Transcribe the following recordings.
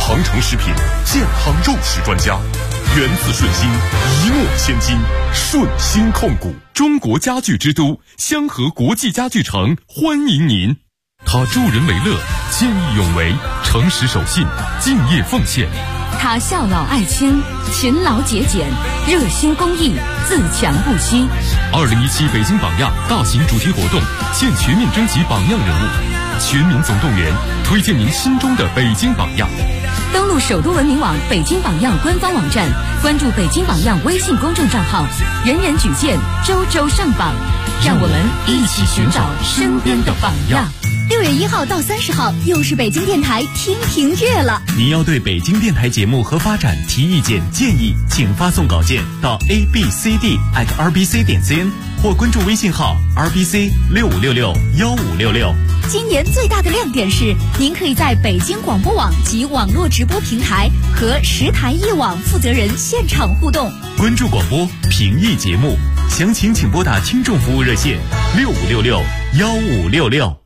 杭城食品健康肉食专家，源自顺心，一诺千金，顺心控股。中国家具之都香河国际家具城欢迎您。他助人为乐，见义勇为，诚实守信，敬业奉献。 他孝老爱亲，勤劳节俭，热心公益，自强不息。 2017北京榜样大型主题活动现全面征集榜样人物，全民总动员，推荐您心中的北京榜样。 登录首都文明网北京榜样官方网站，关注北京榜样微信公众账号，人人举荐，周周上榜，让我们一起寻找身边的榜样。 6月1号到30号，又是北京电台听评月了。 您要对北京电台节目和发展提意见建议，请发送稿件到 abcd@rbc.cn 或关注微信号 rbc65661566。 今年最大的亮点是，您可以在北京广播网及网络直播平台和10台一网负责人现场互动。 关注广播，评议节目，详情请拨打听众服务热线65661566。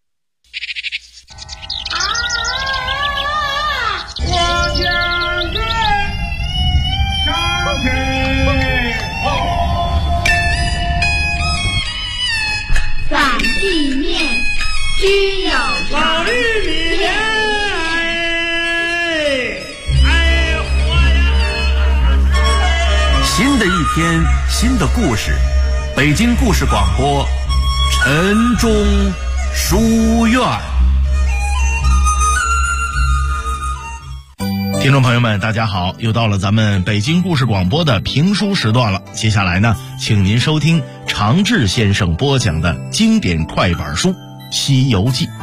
地面具有法律理念。 新的一天，新的故事。北京故事广播，晨钟书院。 听众朋友们，大家好，又到了咱们北京故事广播的评书时段了。接下来呢，请您收听常志先生播讲的经典快板书《西游记》。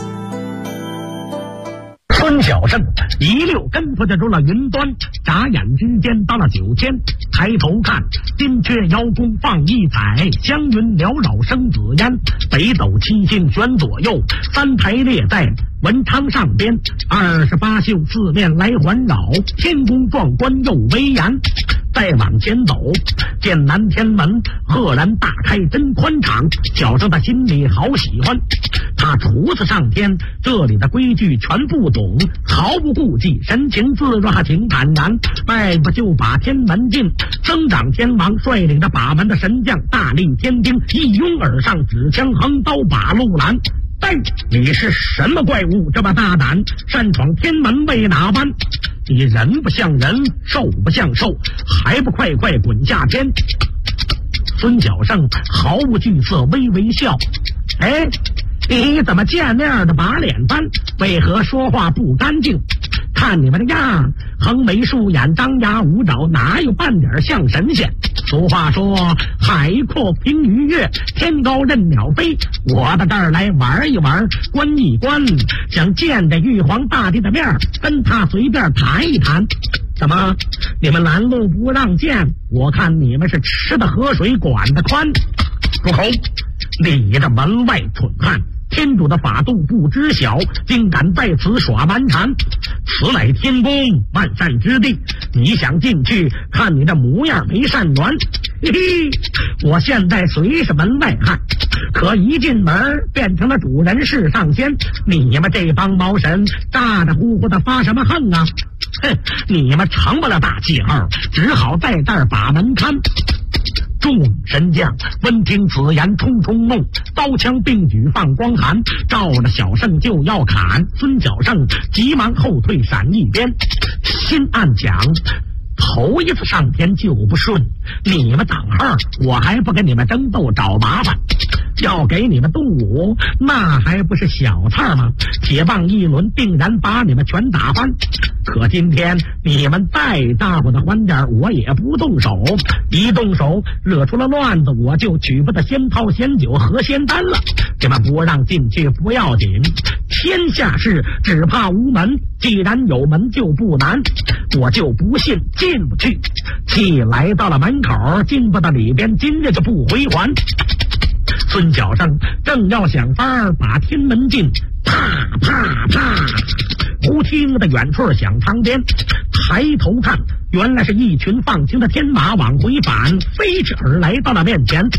孙小胜一溜跟伏进入了云端，眨眼之间到了9天。抬头看，金阙腰弓放异彩，香云缭绕生紫烟。北斗七星悬左右，3台列在文昌上边，28宿四面来环绕，天宫壮观又威严。再往前走，见南天门赫然大开，真宽敞。小生的心里好喜欢。他厨子上天，这里的规矩全不懂，毫不顾忌，神情自若，挺坦然。迈步就把天门进，增长天王率领着把门的神将，大力天兵一拥而上，纸枪横刀把路拦。你是什么怪物，这么大胆，擅闯天门为哪般？你人不像人，兽不像兽，还不快快滚下天！孙小胜毫无惧色，微微笑。你怎么见面的把脸翻？为何说话不干净？看你们的样，横眉竖眼，张牙舞爪，哪有半点像神仙？俗话说，海阔凭鱼跃，天高任鸟飞。我到这儿来玩一玩，观一观，想见这玉皇大帝的面，跟他随便谈一谈。怎么，你们拦路不让见？我看你们是吃的河水，管得宽。住口！你这门外蠢汉，天主的法度不知晓，竟敢在此耍蛮缠。此乃天宫万善之地，你想进去，看你这模样没善缘。嘿嘿，我现在虽是门外汉，可一进门变成了主人是上仙。你们这帮毛神咋咋呼呼的发什么横啊？哼，你们成不了大气候，只好在这儿把门看。众神将闻听此言，冲冲怒，刀枪并举放光寒，照着小胜就要砍。孙小胜急忙后退闪一边，心暗想，头一次上天就不顺，你们挡号，我还不跟你们争斗找麻烦。要给你们动武，那还不是小菜吗？铁棒一轮，定然把你们全打翻。可今天你们再大伙的欢点，我也不动手。一动手，惹出了乱子，我就取不得仙桃、仙酒和仙丹了。你们不让进去不要紧，天下事只怕无门，既然有门就不难。我就不信进不去，既来到了门口，进不到里边，今日就不回还。孙小胜正要想法把天门进，啪啪啪，忽听得远处响长鞭，抬头看，原来是一群放晴的天马往回返，飞驰而来到了面前。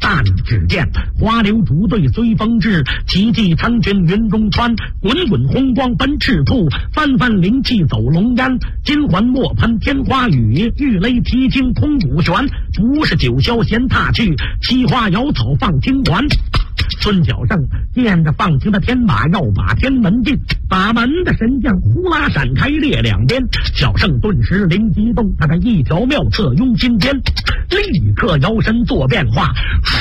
但只见花流逐队随风至，奇迹成群云中穿，滚滚红光奔赤兔，翻翻灵气走龙烟，金环莫喷天花雨，玉雷提惊空谷悬，不是九霄闲踏去，七花瑶草放青环。孙小胜见着放晴的天马要把天门进，把门的神将呼啦闪开列两边，小胜顿时灵机动，他的一条妙策拥心间，立刻摇身做变化，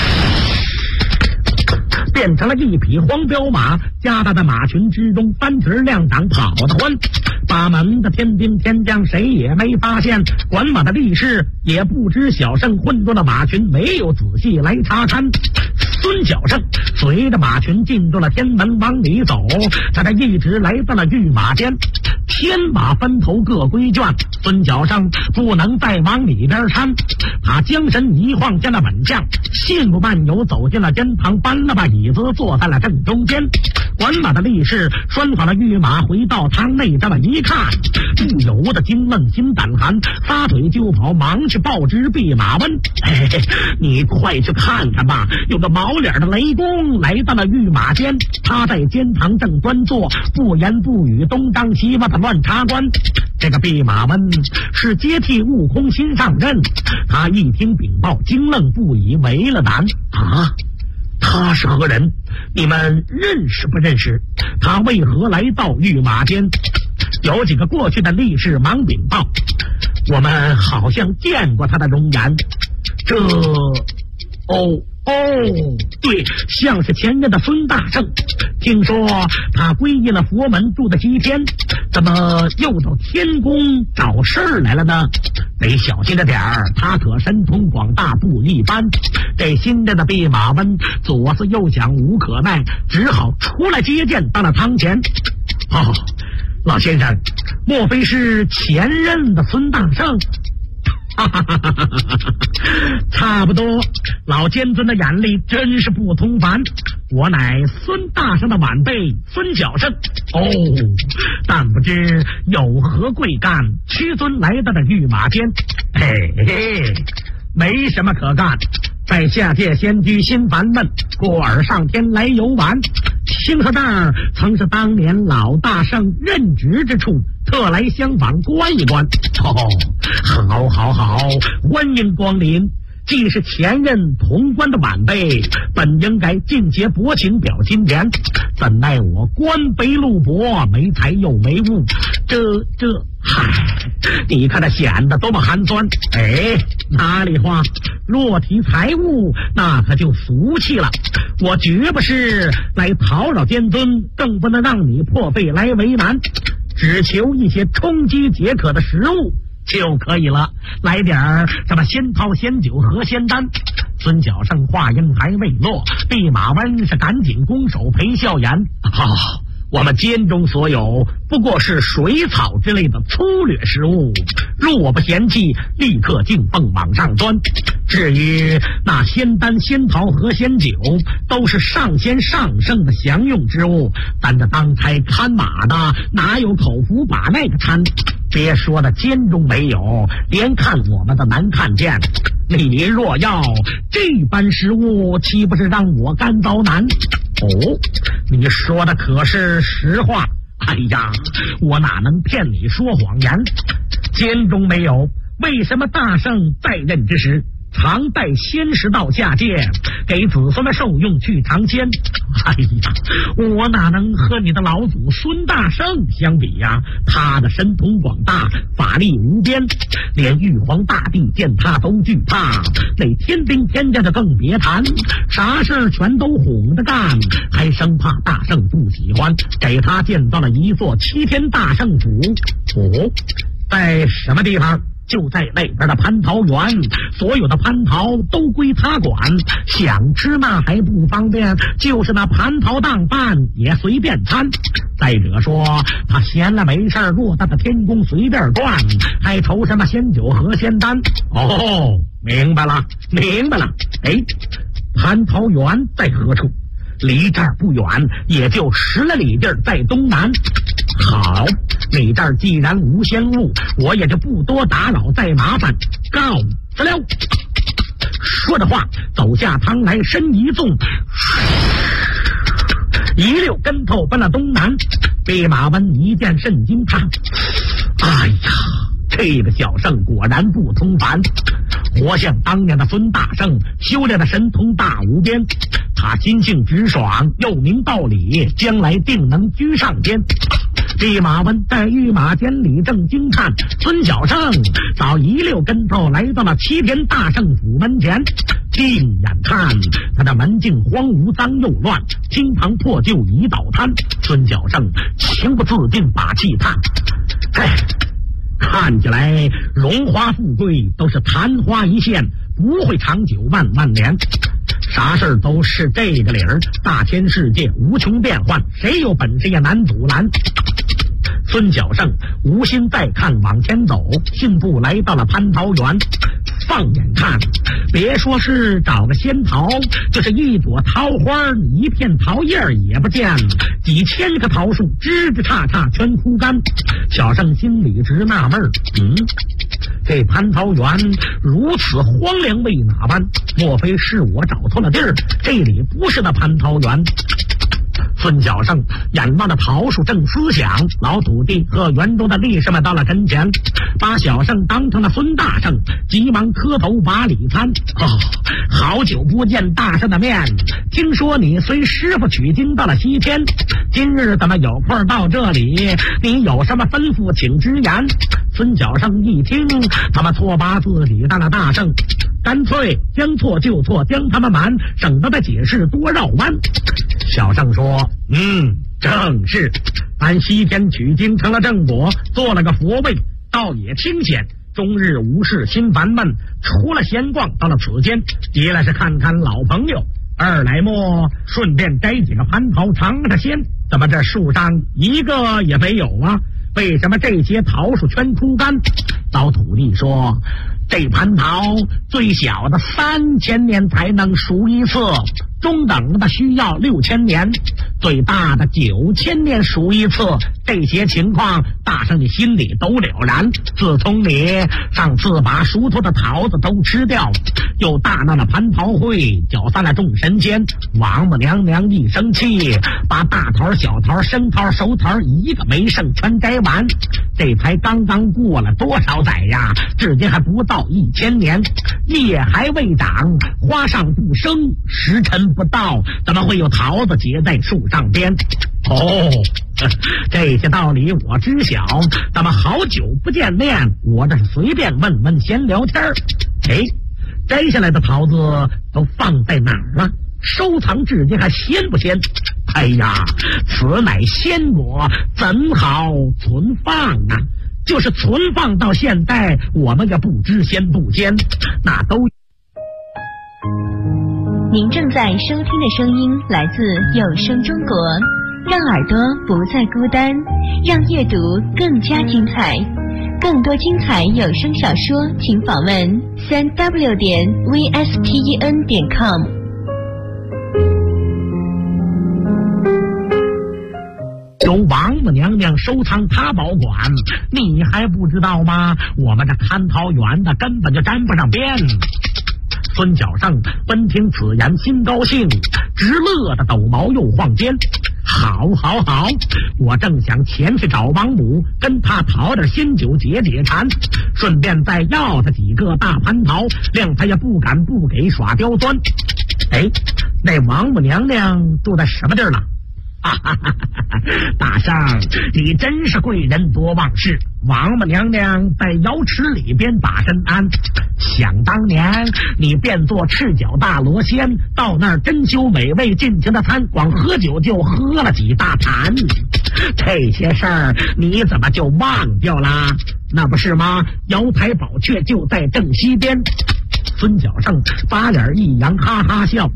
变成了一匹黄骠马，夹带在马群之中，翻蹄亮掌跑得欢。把门的天兵天将谁也没发现，管马的力士也不知小胜混入了马群，没有仔细来查看。孙小胜随着马群进入了天门，往里走，他这一直来到了御马间，天马分头各归圈，孙小胜不能再往里边掺，他将身一晃见了本将，信步慢游走进了间堂，搬了把椅子坐在了正中间。管马的力士拴好了御马，回到堂内这么一看，不由得惊愣心胆寒，撒腿就跑，忙去报知弼马温。你快去看看吧，有个毛脸的雷公来到了御马间，他在监堂正端坐，不言不语，东张西望的乱察官。这个弼马温是接替悟空新上任，他一听禀报，惊愣不已，为了难啊！他是何人？你们认识不认识？他为何来到御马间？有几个过去的力士忙禀报，我们好像见过他的容颜。这对，像是前任的孙大圣。听说他皈依了佛门，住的西天，怎么又到天宫找事儿来了呢？得小心着点儿，他可神通广大不一般。这新任的弼马温左思右想无可奈，只好出来接见到了堂前。老先生，莫非是前任的孙大圣？差不多，老监尊的眼力真是不通凡。我乃孙大圣的晚辈孙小胜。但不知有何贵干，屈尊来到了御马间。没什么可干，在下界仙居心烦闷，过耳上天来游玩。听说这儿曾是当年老大圣任职之处，特来相访观一观。好，欢迎光临。既是前任同关的晚辈，本应该尽皆薄情表金莲，怎奈我官卑禄薄，没才又没物，你看他显得多么寒酸。哪里话，若提财物，那可就俗气了。我绝不是来讨扰监尊，更不能让你破费来为难，只求一些充饥解渴的食物就可以了，来点什么仙桃仙酒和仙丹。孙小胜话音还未落，弼马温是赶紧拱手陪笑言：我们监中所有不过是水草之类的粗略食物，若不嫌弃，立刻敬奉往上端。至于那仙丹仙桃和仙酒，都是上仙上圣的享用之物，咱这当差看马的哪有口福把那个掺？别说的监中没有，连看我们的难看见。你若要这般食物，岂不是让我干遭难？你说的可是实话。我哪能骗你说谎言？监中没有，为什么大圣在任之时常带仙食到下界，给子孙们受用去尝鲜？我哪能和你的老祖孙大圣相比呀？他的神通广大，法力无边，连玉皇大帝见他都惧怕，那天兵天将就更别谈，啥事全都哄着干，还生怕大圣不喜欢，给他建造了一座7天大圣府。在什么地方？就在那边的蟠桃园，所有的蟠桃都归他管，想吃那还不方便，就是那蟠桃当饭也随便餐。再者说他闲了没事，偌大的天宫随便转，还愁什么仙酒和仙丹？明白了。蟠桃园在何处？离这儿不远，也就10来里地儿，在东南。好，你这儿既然无仙物，我也就不多打扰，再麻烦，告辞了。 说着话，走下堂来，身一纵，一溜跟头奔了东南。弼马温一见甚惊叹：哎呀，这个小圣果然不通凡，活像当年的孙大圣，修炼的神通大无边。他心性直爽，又明道理，将来定能居上天。弼马温在御马监里正惊叹，孙小圣早一溜跟头来到了齐天大圣府门前。定眼看他的门径荒芜脏又乱，厅堂破旧已倒塌。孙小圣情不自禁把气叹：哎，看起来荣华富贵都是昙花一现，不会长久万万年。啥事儿都是这个理儿，大千世界无穷变幻，谁有本事也难阻拦。孙小圣无心再看，往前走，信步来到了蟠桃园。放眼看，别说是找个仙桃，就是一朵桃花，一片桃叶也不见，几千棵桃树枝枝杈杈全枯干。小圣心里直纳闷儿，这蟠桃园如此荒凉，为哪般？莫非是我找错了地儿？这里不是那蟠桃园。孙小圣眼望着桃树正思想，老土地和园中的力士们到了跟前，把小圣当成了孙大圣，急忙磕头把礼参。好久不见大圣的面，听说你随师傅取经到了西天，今日怎么有空到这里？你有什么吩咐请直言。孙小圣一听他们错把自己当了大圣，干脆将错就错，将他们瞒，省得再解释多绕弯。小圣说：正是，俺西天取经成了正果，做了个佛位，倒也清闲，终日无事心烦闷，除了闲逛到了此间，一来是看看老朋友，二来莫顺便摘几个蟠桃尝尝鲜。怎么这树上一个也没有啊？为什么这些桃树全枯干？老土地说，这蟠桃最小的3000年才能熟一次，中等的需要6000年，最大的9000年熟一次。这些情况大圣你心里都了然。自从你上次把熟透的桃子都吃掉，又大闹了蟠桃会，搅散了众神仙，王母娘娘一生气，把大桃小桃生桃熟桃一个没剩全摘完。这才刚刚过了多少载呀，至今还不到1000年，叶还未长，花上不生，时辰不到，怎么会有桃子结在树上边？这些道理我知晓，咱们好久不见面，我这是随便问问闲聊天。摘下来的桃子都放在哪儿了？收藏至今还鲜不鲜？哎呀，此乃鲜果，怎好存放啊？就是存放到现在，我们也不知鲜不鲜，那都。 您正在收听的声音来自有声中国，让耳朵不再孤单，让阅读更加精彩。更多精彩有声小说，请访问3w.vsten.com。 由王母娘娘收藏她保管，你还不知道吗？我们这蟠桃园的根本就沾不上边。孙小圣闻听此言心高兴，直乐得抖毛又晃肩。好，我正想前去找王母，跟他讨点仙酒解解馋，顺便再要他几个大蟠桃，谅他也不敢不给耍刁钻。那王母娘娘住在什么地儿呢？大圣，你真是贵人多忘事。王母娘娘在瑶池里边把身安，想当年你变作赤脚大罗仙，到那儿珍馐美味尽情的餐，光喝酒就喝了几大坛。这些事儿你怎么就忘掉了？那不是吗？瑶台宝阙就在正西边。孙小圣把脸一扬，哈哈笑。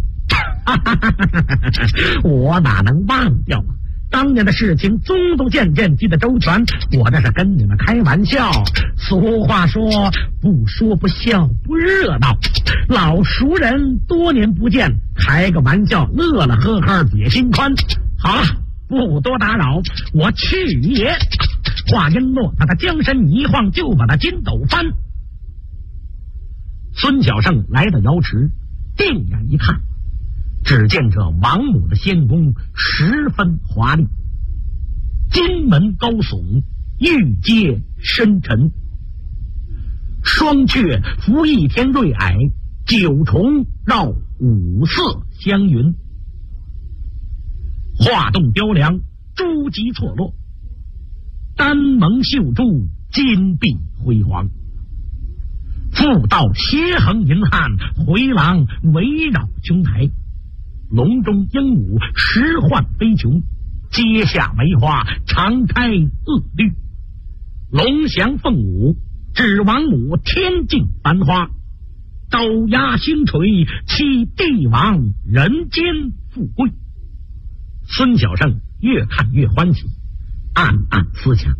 我哪能忘掉啊？当年的事情宗宗渐渐记得周全，我这是跟你们开玩笑。俗话说，不说不笑不热闹，老熟人多年不见，开个玩笑，乐乐呵呵解心宽。好了，不多打扰，我去也。话音落，他的将身一晃，就把他筋斗翻。孙小圣来到瑶池， 定眼一看，只见这王母的仙宫十分华丽，金门高耸，玉阶深沉，双阙拂一天瑞霭，九重绕五色香云，画栋雕梁，珠玑错落，丹蒙绣柱，金碧辉煌，妇道斜横银汉，回廊围绕琼台，笼中鹦鹉时唤飞琼，阶下梅花常开恶绿，龙翔凤舞，指王母天境繁花，斗压星锤，期帝王人间富贵。孙小胜越看越欢喜，暗暗思想，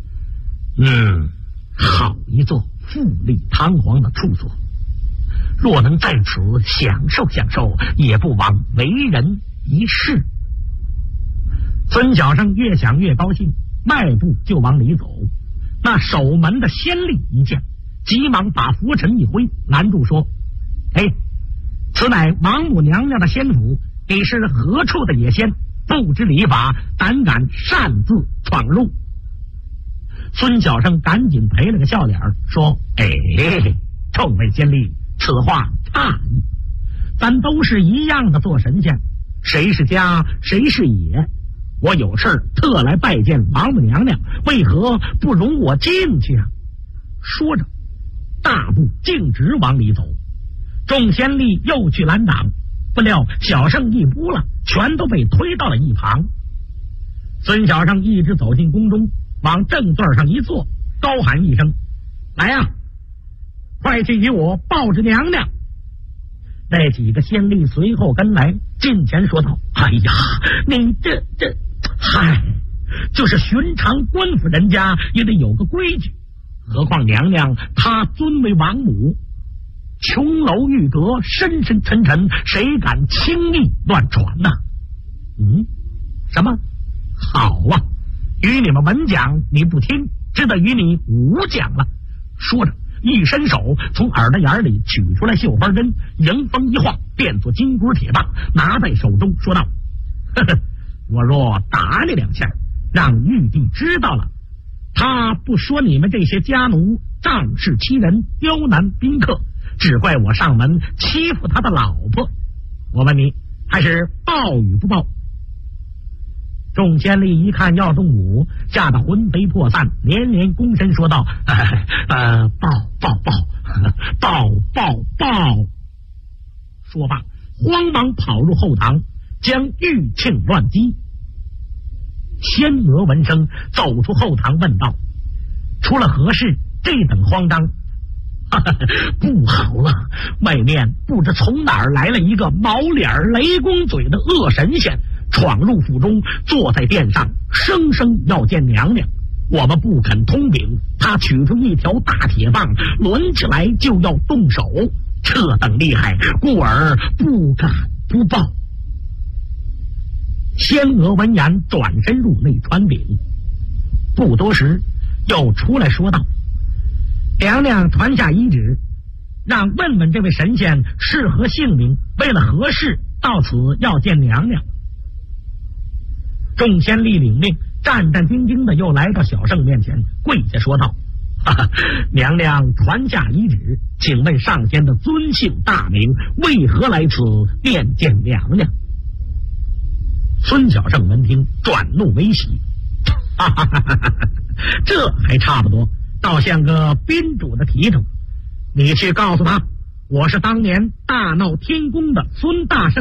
好一座富丽堂皇的处所，若能在此享受享受，也不枉为人一试。孙小胜越想越高兴，迈步就往里走。那守门的仙吏一见，急忙把拂尘一挥，拦住说：“此乃王母娘娘的仙府，你是何处的野仙？不知礼法，胆敢擅自闯入？”孙小胜赶紧赔了个笑脸，说：“众位仙吏，此话差矣，咱都是一样的做神仙，谁是家谁是野，我有事特来拜见王母娘娘，为何不容我进去啊？”说着大步径直往里走，众仙吏又去拦挡，不料小胜一扑了，全都被推到了一旁。孙小胜一直走进宫中，往正座上一坐，高喊一声：“来呀，快去与我报知娘娘！”那几个仙吏随后跟来，近前说道：“哎呀，你这就是寻常官府人家也得有个规矩，何况娘娘她尊为王母，琼楼玉阁，深深沉沉，谁敢轻易乱传呢？”什么？好啊，与你们文讲你不听，只得与你武讲了。说着一伸手，从耳朵眼里取出来绣花针，迎风一晃，变作金箍铁棒，拿在手中，说道：“我若打你两下，让玉帝知道了，他不说你们这些家奴仗势欺人，刁难宾客，只怪我上门欺负他的老婆。我问你，还是报与不报？”众仙吏一看要动武，吓得魂飞魄散，连连躬身说道：“报！”说罢，慌忙跑入后堂，将玉磬乱击。仙娥闻声走出后堂，问道：“出了何事？这等慌张？”“不好了，外面不知从哪儿来了一个毛脸雷公嘴的恶神仙，闯入府中，坐在殿上，生生要见娘娘。我们不肯通禀，他取出一条大铁棒，抡起来就要动手，这等厉害，故而不敢不报。”仙娥闻言转身入内传禀，不多时又出来说道：“娘娘传下懿旨，让问问这位神仙是何姓名，为了何事到此要见娘娘。”众仙吏领命，战战兢兢的又来到小圣面前，跪下说道：“娘娘传下懿旨，请问上仙的尊姓大名，为何来此面见娘娘？”孙小圣闻听，转怒为喜：“这还差不多，倒像个宾主的体统。你去告诉他，我是当年大闹天宫的孙大圣。”